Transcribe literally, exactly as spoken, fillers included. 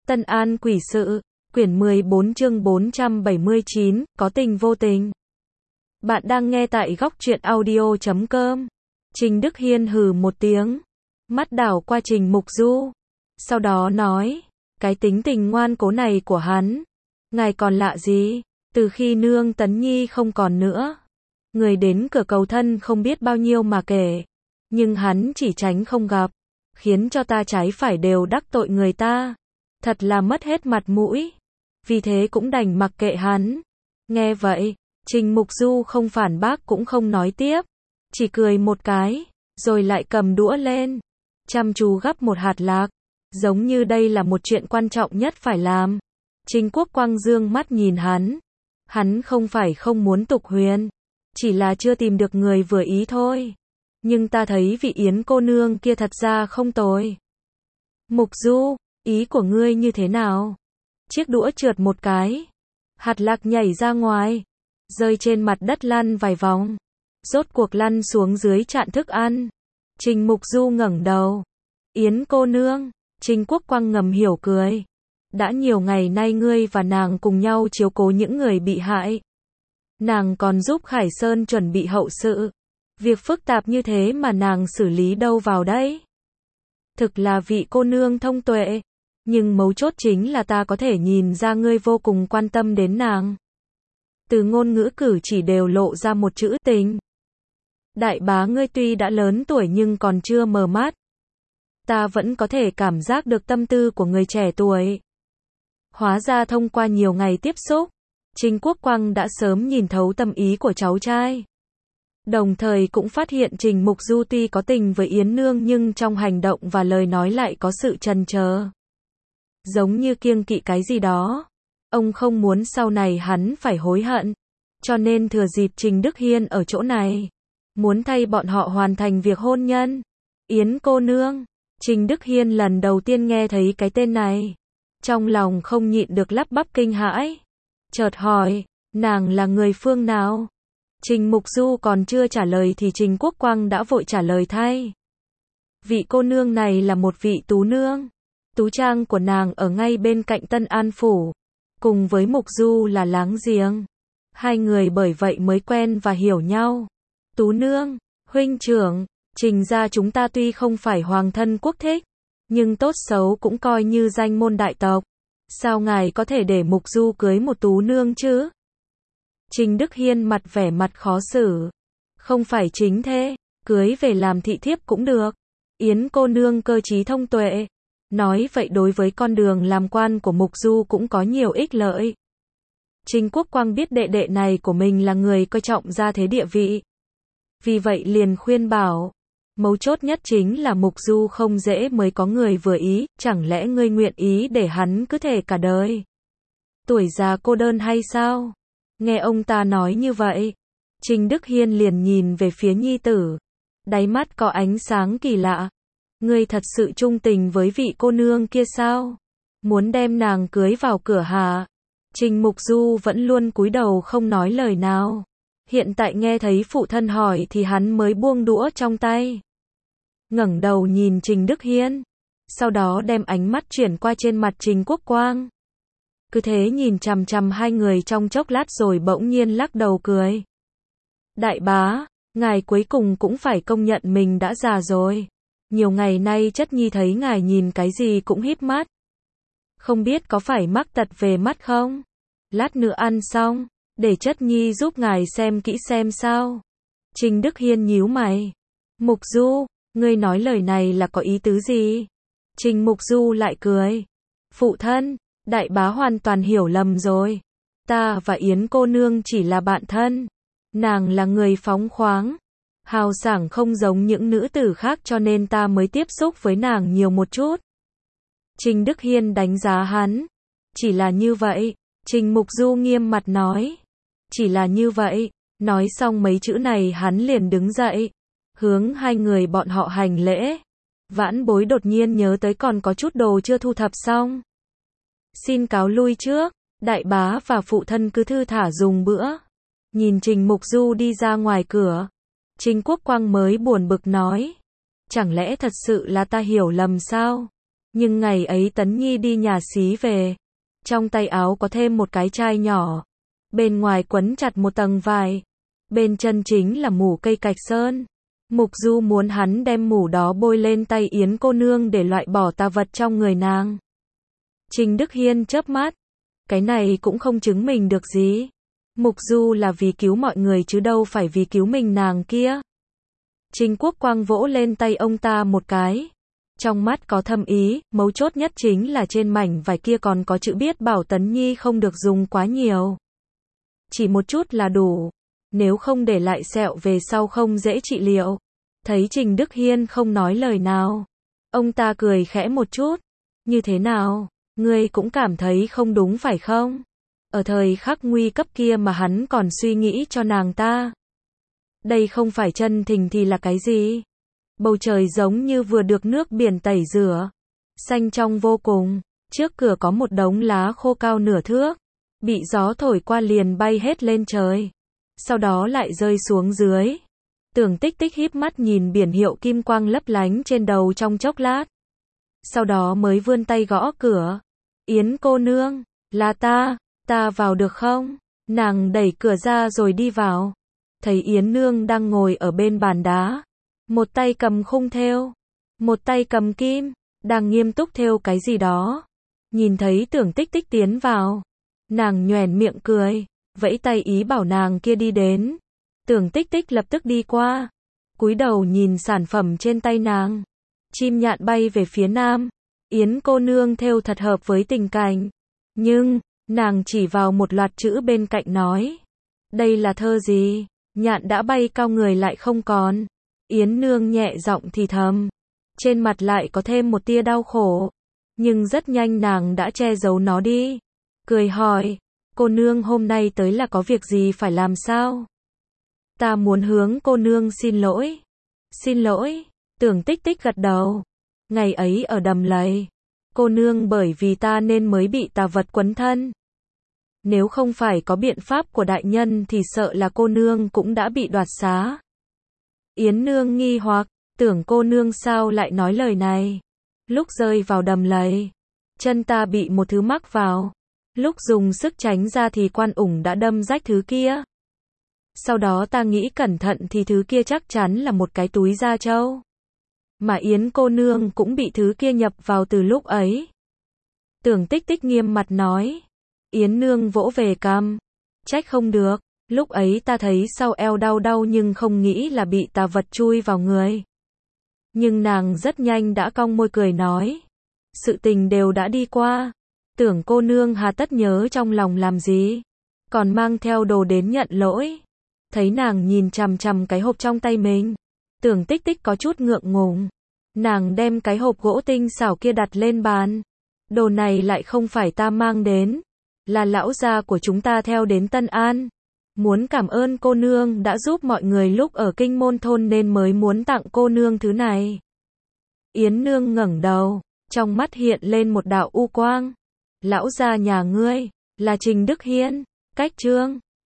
Tân An quỷ sự, quyển mười bốn chương bốn trăm bảy mươi chín, có tình vô tình. Bạn đang nghe tại góc truyện audio chấm com. Trình Đức Hiên hừ một tiếng, mắt đảo qua Trình Mục Du, sau đó nói, cái tính tình ngoan cố này của hắn, ngài còn lạ gì? Từ khi nương Tấn Nhi không còn nữa, người đến cửa cầu thân không biết bao nhiêu mà kể, nhưng hắn chỉ tránh không gặp, khiến cho ta trái phải đều đắc tội người ta, thật là mất hết mặt mũi, vì thế cũng đành mặc kệ hắn. Nghe vậy, Trình Mục Du không phản bác cũng không nói tiếp, chỉ cười một cái, rồi lại cầm đũa lên, chăm chú gắp một hạt lạc, giống như đây là một chuyện quan trọng nhất phải làm. Trình Quốc Quang dương mắt nhìn hắn, hắn không phải không muốn tục huyền, chỉ là chưa tìm được người vừa ý thôi. Nhưng ta thấy vị Yến cô nương kia thật ra không tồi. Mục Du, ý của ngươi như thế nào? Chiếc đũa trượt một cái, hạt lạc nhảy ra ngoài, rơi trên mặt đất lăn vài vòng, rốt cuộc lăn xuống dưới chạn thức ăn. Trình Mục Du ngẩng đầu, Yến cô nương. Trình Quốc Quang ngầm hiểu cười, đã nhiều ngày nay ngươi và nàng cùng nhau chiếu cố những người bị hại, nàng còn giúp Khải Sơn chuẩn bị hậu sự, việc phức tạp như thế mà nàng xử lý đâu vào đấy. Thực là vị cô nương thông tuệ, nhưng mấu chốt chính là ta có thể nhìn ra ngươi vô cùng quan tâm đến nàng. Từ ngôn ngữ cử chỉ đều lộ ra một chữ tình. Đại bá ngươi tuy đã lớn tuổi nhưng còn chưa mờ mắt, ta vẫn có thể cảm giác được tâm tư của người trẻ tuổi. Hóa ra thông qua nhiều ngày tiếp xúc, Trình Quốc Quang đã sớm nhìn thấu tâm ý của cháu trai. Đồng thời cũng phát hiện Trình Mục Du tuy có tình với Yến Nương nhưng trong hành động và lời nói lại có sự chần chờ, giống như kiêng kỵ cái gì đó. Ông không muốn sau này hắn phải hối hận, cho nên thừa dịp Trình Đức Hiên ở chỗ này, muốn thay bọn họ hoàn thành việc hôn nhân. Yến cô nương. Trình Đức Hiên lần đầu tiên nghe thấy cái tên này, trong lòng không nhịn được lắp bắp kinh hãi, chợt hỏi, nàng là người phương nào? Trình Mục Du còn chưa trả lời thì Trình Quốc Quang đã vội trả lời thay. Vị cô nương này là một vị tú nương, tú trang của nàng ở ngay bên cạnh Tân An Phủ, cùng với Mục Du là láng giềng, hai người bởi vậy mới quen và hiểu nhau. Tú nương, huynh trưởng, Trình gia chúng ta tuy không phải hoàng thân quốc thích, nhưng tốt xấu cũng coi như danh môn đại tộc. Sao ngài có thể để Mục Du cưới một tú nương chứ? Trình Đức Hiên mặt vẻ mặt khó xử. Không phải chính thế, cưới về làm thị thiếp cũng được. Yến cô nương cơ trí thông tuệ, nói vậy đối với con đường làm quan của Mục Du cũng có nhiều ích lợi. Trình Quốc Quang biết đệ đệ này của mình là người coi trọng gia thế địa vị, vì vậy liền khuyên bảo, mấu chốt nhất chính là Mục Du không dễ mới có người vừa ý, chẳng lẽ ngươi nguyện ý để hắn cứ thể cả đời tuổi già cô đơn hay sao? Nghe ông ta nói như vậy, Trình Đức Hiên liền nhìn về phía nhi tử, đáy mắt có ánh sáng kỳ lạ. Ngươi thật sự trung tình với vị cô nương kia sao? Muốn đem nàng cưới vào cửa hả? Trình Mục Du vẫn luôn cúi đầu không nói lời nào. Hiện tại nghe thấy phụ thân hỏi thì hắn mới buông đũa trong tay, ngẩng đầu nhìn Trình Đức Hiên, sau đó đem ánh mắt chuyển qua trên mặt Trình Quốc Quang. Cứ thế nhìn chằm chằm hai người trong chốc lát rồi bỗng nhiên lắc đầu cười. Đại bá, ngài cuối cùng cũng phải công nhận mình đã già rồi. Nhiều ngày nay chất nhi thấy ngài nhìn cái gì cũng híp mắt. Không biết có phải mắc tật về mắt không? Lát nữa ăn xong, để chất nhi giúp ngài xem kỹ xem sao. Trình Đức Hiên nhíu mày. Mục Du, ngươi nói lời này là có ý tứ gì? Trình Mục Du lại cười. Phụ thân, đại bá hoàn toàn hiểu lầm rồi. Ta và Yến cô nương chỉ là bạn thân. Nàng là người phóng khoáng, hào sảng không giống những nữ tử khác cho nên ta mới tiếp xúc với nàng nhiều một chút. Trình Đức Hiên đánh giá hắn. Chỉ là như vậy. Trình Mục Du nghiêm mặt nói. Chỉ là như vậy. Nói xong mấy chữ này hắn liền đứng dậy, hướng hai người bọn họ hành lễ. Vãn bối đột nhiên nhớ tới còn có chút đồ chưa thu thập xong, xin cáo lui trước. Đại bá và phụ thân cứ thư thả dùng bữa. Nhìn Trình Mục Du đi ra ngoài cửa, Trình Quốc Quang mới buồn bực nói, chẳng lẽ thật sự là ta hiểu lầm sao? Nhưng ngày ấy Tấn Nhi đi nhà xí về, trong tay áo có thêm một cái chai nhỏ, bên ngoài quấn chặt một tầng vải, bên chân chính là mủ cây cạch sơn. Mục Du muốn hắn đem mủ đó bôi lên tay Yến cô nương để loại bỏ tà vật trong người nàng. Trình Đức Hiên chớp mắt, cái này cũng không chứng minh được gì. Mục Du là vì cứu mọi người chứ đâu phải vì cứu mình nàng kia. Trình Quốc Quang vỗ lên tay ông ta một cái. Trong mắt có thâm ý, mấu chốt nhất chính là trên mảnh vải kia còn có chữ viết bảo Tấn Nhi không được dùng quá nhiều. Chỉ một chút là đủ, nếu không để lại sẹo về sau không dễ trị liệu. Thấy Trình Đức Hiên không nói lời nào, ông ta cười khẽ một chút. Như thế nào, ngươi cũng cảm thấy không đúng phải không? Ở thời khắc nguy cấp kia mà hắn còn suy nghĩ cho nàng ta. Đây không phải chân tình thì là cái gì? Bầu trời giống như vừa được nước biển tẩy rửa, xanh trong vô cùng. Trước cửa có một đống lá khô cao nửa thước, bị gió thổi qua liền bay hết lên trời, sau đó lại rơi xuống dưới. Tưởng Tích Tích híp mắt nhìn biển hiệu kim quang lấp lánh trên đầu trong chốc lát, sau đó mới vươn tay gõ cửa. Yến cô nương, là ta, ta vào được không? Nàng đẩy cửa ra rồi đi vào, thấy Yến nương đang ngồi ở bên bàn đá, một tay cầm khung thêu, một tay cầm kim, đang nghiêm túc thêu cái gì đó. Nhìn thấy Tưởng Tích Tích tiến vào, nàng nhoẻn miệng cười, vẫy tay ý bảo nàng kia đi đến. Tưởng Tích Tích lập tức đi qua, cúi đầu nhìn sản phẩm trên tay nàng. Chim nhạn bay về phía nam, Yến cô nương thêu thật hợp với tình cảnh. Nhưng, nàng chỉ vào một loạt chữ bên cạnh nói, đây là thơ gì? Nhạn đã bay cao người lại không còn. Yến nương nhẹ giọng thì thầm, trên mặt lại có thêm một tia đau khổ, nhưng rất nhanh nàng đã che giấu nó đi. Cười hỏi, cô nương hôm nay tới là có việc gì phải làm sao? Ta muốn hướng cô nương xin lỗi. Xin lỗi, Tưởng Tích Tích gật đầu. Ngày ấy ở Đầm Lầy, cô nương bởi vì ta nên mới bị tà vật quấn thân. Nếu không phải có biện pháp của đại nhân thì sợ là cô nương cũng đã bị đoạt xá. Yến nương nghi hoặc, Tưởng cô nương sao lại nói lời này? Lúc rơi vào Đầm Lầy, chân ta bị một thứ mắc vào. Lúc dùng sức tránh ra thì quan ủng đã đâm rách thứ kia. Sau đó ta nghĩ cẩn thận thì thứ kia chắc chắn là một cái túi da trâu. Mà Yến cô nương cũng bị thứ kia nhập vào từ lúc ấy. Tưởng Tích Tích nghiêm mặt nói. Yến nương vỗ về cằm. Trách không được, lúc ấy ta thấy sau eo đau đau nhưng không nghĩ là bị tà vật chui vào người. Nhưng nàng rất nhanh đã cong môi cười nói. Sự tình đều đã đi qua. Tưởng cô nương hà tất nhớ trong lòng làm gì, còn mang theo đồ đến nhận lỗi. Thấy nàng nhìn chằm chằm cái hộp trong tay mình, Tưởng Tích Tích có chút ngượng ngùng. Nàng đem cái hộp gỗ tinh xảo kia đặt lên bàn. Đồ này lại không phải ta mang đến, là lão gia của chúng ta theo đến Tân An. Muốn cảm ơn cô nương đã giúp mọi người lúc ở Kinh Môn Thôn nên mới muốn tặng cô nương thứ này. Yến nương ngẩng đầu, trong mắt hiện lên một đạo u quang. Lão gia nhà ngươi, là Trình Đức Hiên, cách chương.